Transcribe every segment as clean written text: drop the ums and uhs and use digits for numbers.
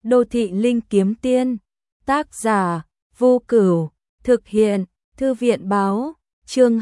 Đô thị linh kiếm tiên, tác giả Vô Cửu, thực hiện Thư viện báo, chương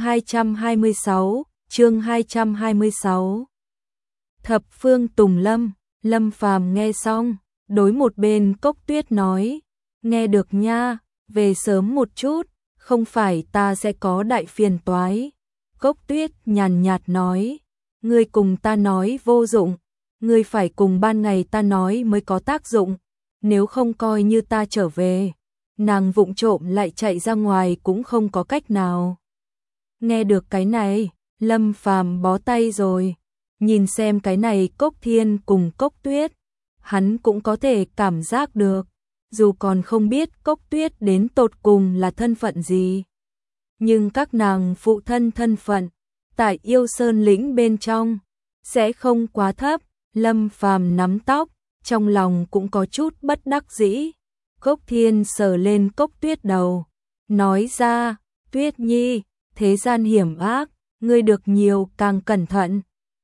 226. Thập phương Tùng Lâm. Lâm Phàm nghe xong, đối một bên Cốc Tuyết nói, nghe được nha, về sớm một chút, không phải ta sẽ có đại phiền toái. Cốc Tuyết nhàn nhạt nói, ngươi cùng ta nói vô dụng, ngươi phải cùng ban ngày ta nói mới có tác dụng, nếu không coi như ta trở về. Nàng vụng trộm lại chạy ra ngoài cũng không có cách nào. Nghe được cái này, Lâm Phàm bó tay rồi. Nhìn xem cái này Cốc Thiên cùng Cốc Tuyết, hắn cũng có thể cảm giác được, dù còn không biết Cốc Tuyết đến tột cùng là thân phận gì. Nhưng các nàng phụ thân thân phận, tại Yêu Sơn lĩnh bên trong, sẽ không quá thấp. Lâm Phàm nắm tóc, trong lòng cũng có chút bất đắc dĩ. Cốc Thiên sờ lên Cốc Tuyết đầu, nói ra, Tuyết Nhi, thế gian hiểm ác, ngươi được nhiều càng cẩn thận.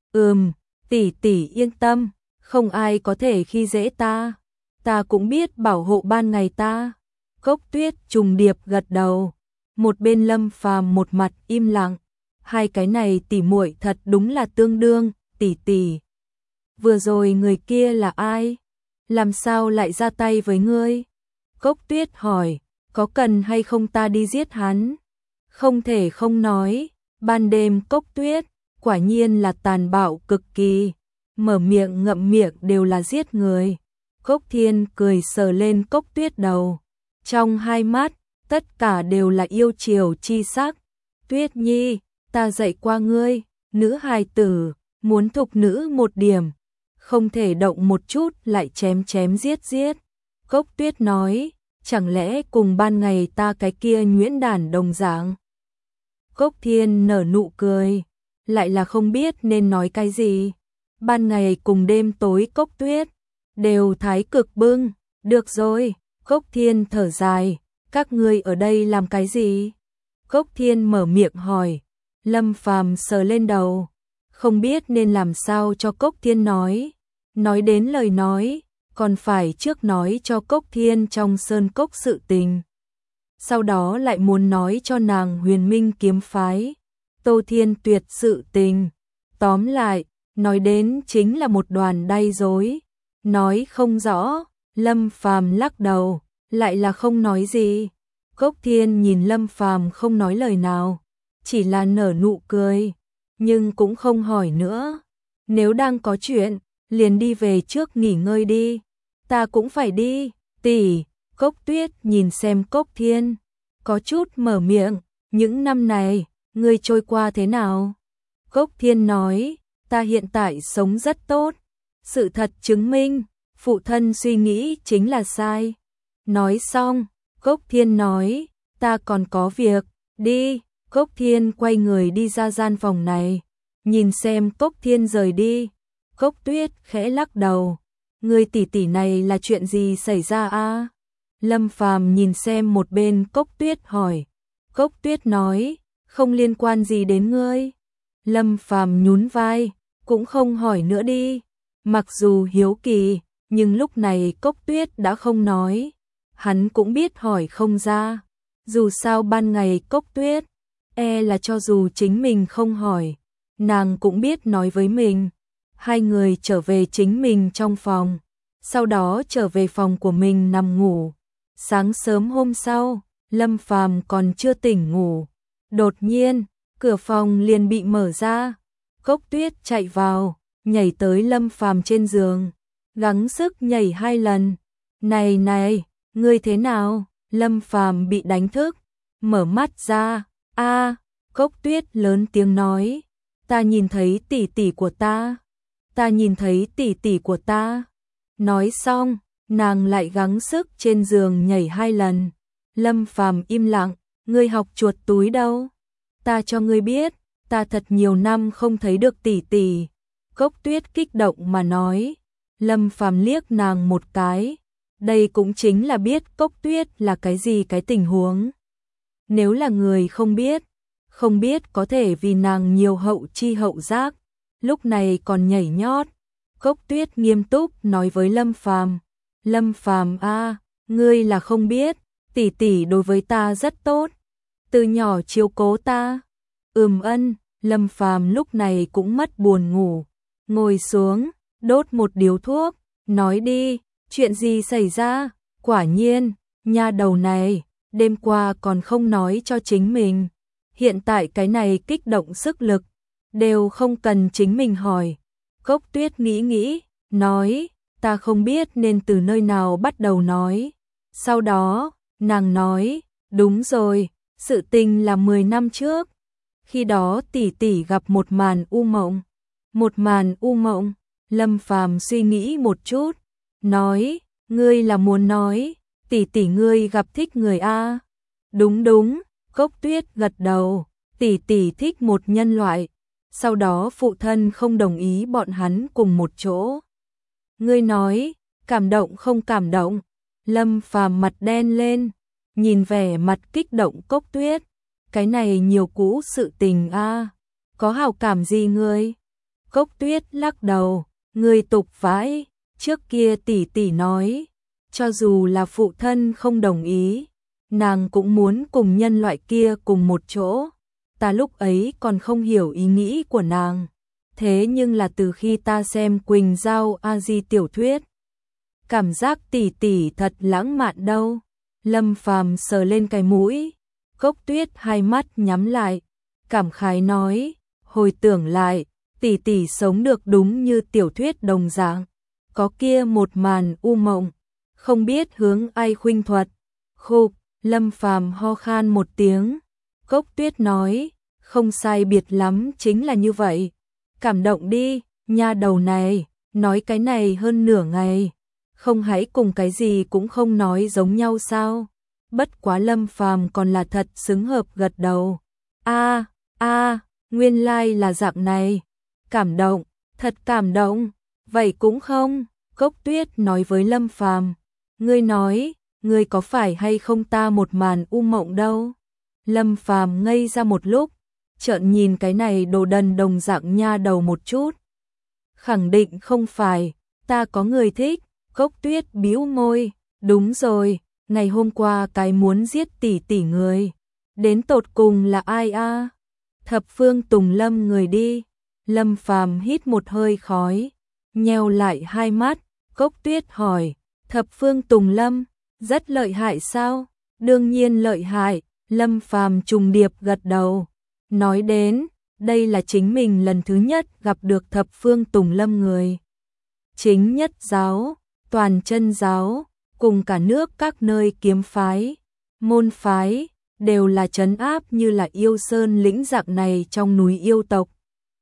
Tỷ tỷ yên tâm, không ai có thể khi dễ ta, ta cũng biết bảo hộ ban ngày ta. Cốc Tuyết trùng điệp gật đầu, một bên Lâm Phàm một mặt im lặng, hai cái này tỷ muội thật đúng là tương đương. Tỷ tỷ, vừa rồi người kia là ai? Làm sao lại ra tay với ngươi? Cốc Tuyết hỏi, có cần hay không ta đi giết hắn? Không thể không nói, ban đêm Cốc Tuyết quả nhiên là tàn bạo cực kỳ, mở miệng ngậm miệng đều là giết người. Cốc Thiên cười sờ lên Cốc Tuyết đầu, trong hai mắt tất cả đều là yêu chiều chi sắc. Tuyết Nhi, ta dạy qua ngươi, nữ hài tử muốn thục nữ một điểm, không thể động một chút lại chém chém giết giết. Cốc Tuyết nói, chẳng lẽ cùng ban ngày ta cái kia nhuyễn đản đồng dạng? Cốc Thiên nở nụ cười, lại là không biết nên nói cái gì. Ban ngày cùng đêm tối Cốc Tuyết đều thái cực bưng. Được rồi, Cốc Thiên thở dài, các ngươi ở đây làm cái gì? Cốc Thiên mở miệng hỏi. Lâm Phàm sờ lên đầu, không biết nên làm sao cho Cốc Thiên nói. Nói đến lời nói, còn phải trước nói cho Cốc Thiên trong sơn cốc sự tình. Sau đó lại muốn nói cho nàng Huyền Minh kiếm phái, Tô Thiên Tuyệt sự tình. Tóm lại, nói đến chính là một đoàn đay rối. Nói không rõ, Lâm Phàm lắc đầu, lại là không nói gì. Cốc Thiên nhìn Lâm Phàm không nói lời nào, chỉ là nở nụ cười, nhưng cũng không hỏi nữa. Nếu đang có chuyện, liền đi về trước nghỉ ngơi đi. Ta cũng phải đi, tỷ. Cốc Tuyết nhìn xem Cốc Thiên, có chút mở miệng, những năm này, ngươi trôi qua thế nào? Cốc Thiên nói, ta hiện tại sống rất tốt. Sự thật chứng minh, phụ thân suy nghĩ chính là sai. Nói xong, Cốc Thiên nói, ta còn có việc, đi. Cốc Thiên quay người đi ra gian phòng này, nhìn xem Cốc Thiên rời đi. Cốc Tuyết khẽ lắc đầu, người tỷ tỷ này là chuyện gì xảy ra a? Lâm Phàm nhìn xem một bên Cốc Tuyết hỏi. Cốc Tuyết nói, không liên quan gì đến ngươi. Lâm Phàm nhún vai, cũng không hỏi nữa đi. Mặc dù hiếu kỳ, nhưng lúc này Cốc Tuyết đã không nói. Hắn cũng biết hỏi không ra. Dù sao ban ngày Cốc Tuyết, là cho dù chính mình không hỏi, nàng cũng biết nói với mình. Hai người trở về chính mình trong phòng, sau đó trở về phòng của mình nằm ngủ. Sáng sớm hôm sau, Lâm Phàm còn chưa tỉnh ngủ, đột nhiên, cửa phòng liền bị mở ra. Cốc Tuyết chạy vào, nhảy tới Lâm Phàm trên giường, gắng sức nhảy 2 lần. Này này, ngươi thế nào? Lâm Phàm bị đánh thức, mở mắt ra. A, Cốc Tuyết lớn tiếng nói, ta nhìn thấy tỷ tỷ của ta. Ta nhìn thấy tỷ tỷ của ta. Nói xong, nàng lại gắng sức trên giường nhảy 2 lần. Lâm Phàm im lặng, ngươi học chuột túi đâu? Ta cho ngươi biết, ta thật nhiều năm không thấy được tỷ tỷ. Cốc Tuyết kích động mà nói. Lâm Phàm liếc nàng một cái. Đây cũng chính là biết Cốc Tuyết là cái gì cái tình huống. Nếu là người không biết có thể vì nàng nhiều hậu chi hậu giác, lúc này còn nhảy nhót. Cốc Tuyết nghiêm túc nói với Lâm Phàm. Lâm Phàm a, ngươi là không biết, tỷ tỷ đối với ta rất tốt, từ nhỏ chiếu cố ta. Ân, Lâm Phàm lúc này cũng mất buồn ngủ, ngồi xuống, đốt một điếu thuốc, nói đi, chuyện gì xảy ra? Quả nhiên, nha đầu này, đêm qua còn không nói cho chính mình. Hiện tại cái này kích động sức lực, đều không cần chính mình hỏi. Cốc Tuyết nghĩ nghĩ, nói, ta không biết nên từ nơi nào bắt đầu nói. Sau đó, nàng nói, đúng rồi, sự tình là 10 năm trước. Khi đó tỷ tỷ gặp một màn u mộng. Một màn u mộng, Lâm Phàm suy nghĩ một chút, nói, ngươi là muốn nói, tỷ tỷ ngươi gặp thích người a? Đúng đúng, Cốc Tuyết gật đầu, tỷ tỷ thích một nhân loại, sau đó phụ thân không đồng ý bọn hắn cùng một chỗ. Ngươi nói, cảm động không cảm động? Lâm Phàm mặt đen lên, nhìn vẻ mặt kích động Cốc Tuyết, cái này nhiều cũ sự tình a, có hảo cảm gì ngươi? Cốc Tuyết lắc đầu, ngươi tục vãi, trước kia tỷ tỷ nói, cho dù là phụ thân không đồng ý, nàng cũng muốn cùng nhân loại kia cùng một chỗ. Ta lúc ấy còn không hiểu ý nghĩ của nàng, thế nhưng là từ khi ta xem Quỳnh Giao A Di tiểu thuyết, cảm giác tỷ tỷ thật lãng mạn đâu. Lâm Phàm sờ lên cái mũi, Cốc Tuyết hai mắt nhắm lại, cảm khái nói, hồi tưởng lại, tỷ tỷ sống được đúng như tiểu thuyết đồng dạng, có kia một màn u mộng, không biết hướng ai khuynh thuật. Khục, Lâm Phàm ho khan một tiếng. Cốc Tuyết nói, không sai biệt lắm chính là như vậy. Cảm động đi, nha đầu này, nói cái này hơn nửa ngày, không hãy cùng cái gì cũng không nói giống nhau sao? Bất quá Lâm Phàm còn là thật xứng hợp gật đầu. A, nguyên lai là dạng này. Cảm động, thật cảm động. Vậy cũng không, Cốc Tuyết nói với Lâm Phàm, ngươi nói, ngươi có phải hay không ta một màn u mộng đâu? Lâm Phàm ngây ra một lúc, trợn nhìn cái này đồ đần đồng dạng nha đầu một chút. Khẳng định không phải, ta có người thích. Cốc Tuyết bĩu môi, đúng rồi, ngày hôm qua cái muốn giết tỷ tỷ người, đến tột cùng là ai a? Thập Phương Tùng Lâm người đi. Lâm Phàm hít một hơi khói, nheo lại hai mắt. Cốc Tuyết hỏi, Thập Phương Tùng Lâm rất lợi hại sao? Đương nhiên lợi hại. Lâm Phàm trùng điệp gật đầu, nói đến, đây là chính mình lần thứ nhất gặp được Thập Phương Tùng Lâm người. Chính nhất giáo, toàn chân giáo, cùng cả nước các nơi kiếm phái, môn phái, đều là trấn áp như là Yêu Sơn lĩnh dạng này trong núi yêu tộc.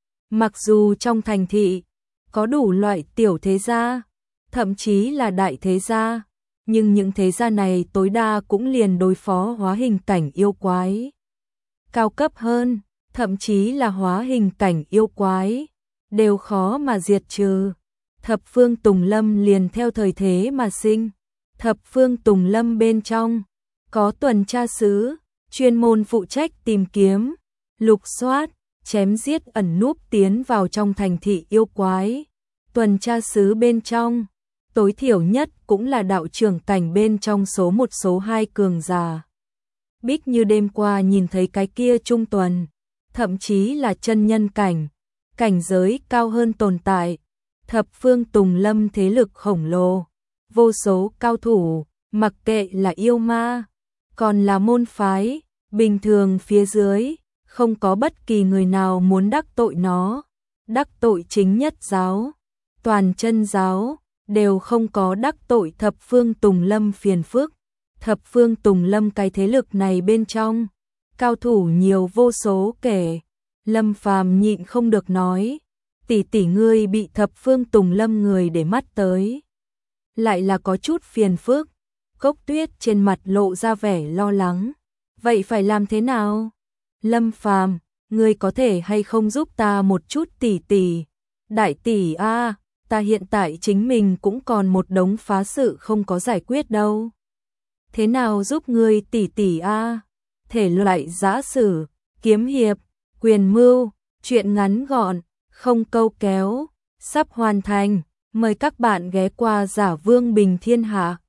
Mặc dù trong thành thị, có đủ loại tiểu thế gia, thậm chí là đại thế gia, nhưng những thế gia này tối đa cũng liền đối phó hóa hình cảnh yêu quái. Cao cấp hơn, thậm chí là hóa hình cảnh yêu quái, đều khó mà diệt trừ. Thập Phương Tùng Lâm liền theo thời thế mà sinh. Thập Phương Tùng Lâm bên trong, có tuần tra sứ, chuyên môn phụ trách tìm kiếm, lục soát, chém giết ẩn núp tiến vào trong thành thị yêu quái. Tuần tra sứ bên trong, tối thiểu nhất cũng là đạo trưởng cảnh bên trong số 1 số 2 cường giả. Bích như đêm qua nhìn thấy cái kia trung tuần, thậm chí là chân nhân cảnh, cảnh giới cao hơn tồn tại. Thập Phương Tùng Lâm thế lực khổng lồ, vô số cao thủ, mặc kệ là yêu ma, còn là môn phái, bình thường phía dưới, không có bất kỳ người nào muốn đắc tội nó. Đắc tội chính nhất giáo, toàn chân giáo, đều không có đắc tội Thập Phương Tùng Lâm phiền phức. Thập Phương Tùng Lâm cái thế lực này bên trong, cao thủ nhiều vô số kể. Lâm Phàm nhịn không được nói, tỷ tỷ ngươi bị Thập Phương Tùng Lâm người để mắt tới, lại là có chút phiền phức. Cốc Tuyết trên mặt lộ ra vẻ lo lắng. Vậy phải làm thế nào? Lâm Phàm, ngươi có thể hay không giúp ta một chút tỷ tỷ? Đại tỷ a, ta hiện tại chính mình cũng còn một đống phá sự không có giải quyết đâu. Thế nào giúp ngươi tỷ tỷ a? Thể loại giã sử, kiếm hiệp, quyền mưu, truyện ngắn gọn, không câu kéo, sắp hoàn thành. Mời các bạn ghé qua Giả Vương Bình Thiên Hạ.